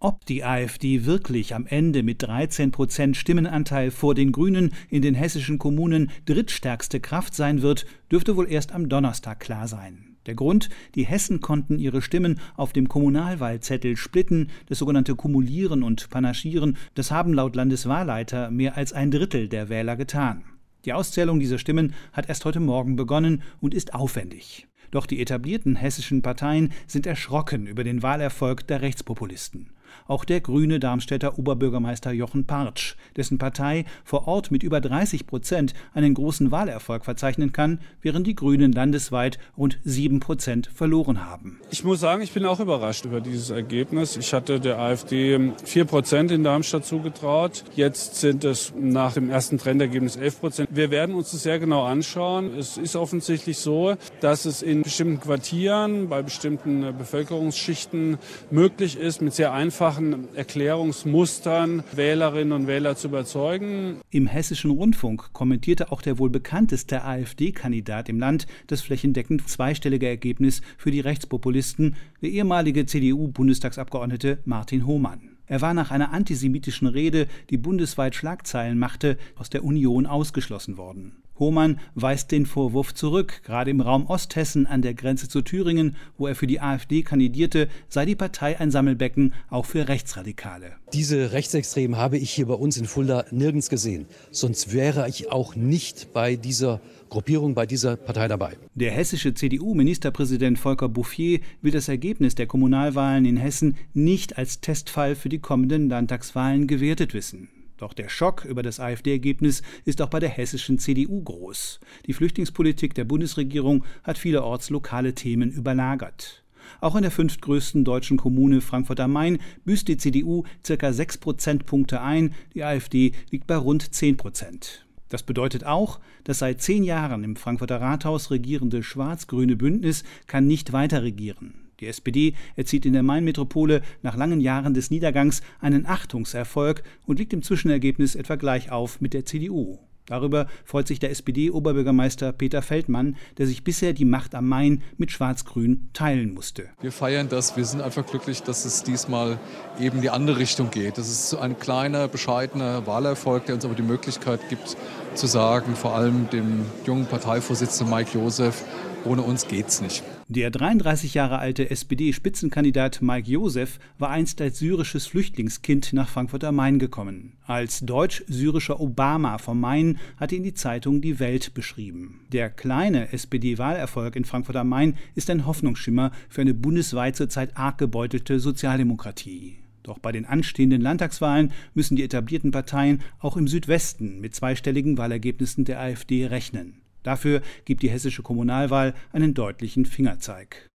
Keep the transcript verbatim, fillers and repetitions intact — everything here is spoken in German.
Ob die AfD wirklich am Ende mit dreizehn Prozent Stimmenanteil vor den Grünen in den hessischen Kommunen drittstärkste Kraft sein wird, dürfte wohl erst am Donnerstag klar sein. Der Grund: Die Hessen konnten ihre Stimmen auf dem Kommunalwahlzettel splitten, das sogenannte Kumulieren und Panaschieren. Das haben laut Landeswahlleiter mehr als ein Drittel der Wähler getan. Die Auszählung dieser Stimmen hat erst heute Morgen begonnen und ist aufwendig. Doch die etablierten hessischen Parteien sind erschrocken über den Wahlerfolg der Rechtspopulisten. Auch der grüne Darmstädter Oberbürgermeister Jochen Partsch, dessen Partei vor Ort mit über dreißig Prozent einen großen Wahlerfolg verzeichnen kann, während die Grünen landesweit rund sieben Prozent verloren haben. Ich muss sagen, ich bin auch überrascht über dieses Ergebnis. Ich hatte der AfD vier Prozent in Darmstadt zugetraut. Jetzt sind es nach dem ersten Trendergebnis elf Prozent. Wir werden uns das sehr genau anschauen. Es ist offensichtlich so, dass es in bestimmten Quartieren, bei bestimmten Bevölkerungsschichten möglich ist, mit sehr einfachen Erklärungsmustern Wählerinnen und Wähler zu überzeugen. Im Hessischen Rundfunk kommentierte auch der wohl bekannteste AfD-Kandidat im Land das flächendeckend zweistellige Ergebnis für die Rechtspopulisten, der ehemalige C D U-Bundestagsabgeordnete Martin Hohmann. Er war nach einer antisemitischen Rede, die bundesweit Schlagzeilen machte, aus der Union ausgeschlossen worden. Hohmann weist den Vorwurf zurück. Gerade im Raum Osthessen an der Grenze zu Thüringen, wo er für die AfD kandidierte, sei die Partei ein Sammelbecken auch für Rechtsradikale. Diese Rechtsextremen habe ich hier bei uns in Fulda nirgends gesehen. Sonst wäre ich auch nicht bei dieser Gruppierung, bei dieser Partei dabei. Der hessische C D U-Ministerpräsident Volker Bouffier will das Ergebnis der Kommunalwahlen in Hessen nicht als Testfall für die kommenden Landtagswahlen gewertet wissen. Doch der Schock über das AfD-Ergebnis ist auch bei der hessischen C D U groß. Die Flüchtlingspolitik der Bundesregierung hat vielerorts lokale Themen überlagert. Auch in der fünftgrößten deutschen Kommune Frankfurt am Main büßt die C D U ca. sechs Prozentpunkte ein, die AfD liegt bei rund zehn Prozent. Das bedeutet auch, das seit zehn Jahren im Frankfurter Rathaus regierende schwarz-grüne Bündnis kann nicht weiter regieren. Die S P D erzielt in der Main-Metropole nach langen Jahren des Niedergangs einen Achtungserfolg und liegt im Zwischenergebnis etwa gleich auf mit der C D U. Darüber freut sich der S P D-Oberbürgermeister Peter Feldmann, der sich bisher die Macht am Main mit Schwarz-Grün teilen musste. Wir feiern das. Wir sind einfach glücklich, dass es diesmal eben die andere Richtung geht. Das ist ein kleiner, bescheidener Wahlerfolg, der uns aber die Möglichkeit gibt, zu sagen, vor allem dem jungen Parteivorsitzenden Mike Joseph, ohne uns geht's nicht. Der dreiunddreißig Jahre alte S P D-Spitzenkandidat Mike Joseph war einst als syrisches Flüchtlingskind nach Frankfurt am Main gekommen. Als deutsch-syrischer Obama vom Main hatte ihn die Zeitung Die Welt beschrieben. Der kleine S P D-Wahlerfolg in Frankfurt am Main ist ein Hoffnungsschimmer für eine bundesweit zurzeit arg gebeutelte Sozialdemokratie. Doch bei den anstehenden Landtagswahlen müssen die etablierten Parteien auch im Südwesten mit zweistelligen Wahlergebnissen der AfD rechnen. Dafür gibt die hessische Kommunalwahl einen deutlichen Fingerzeig.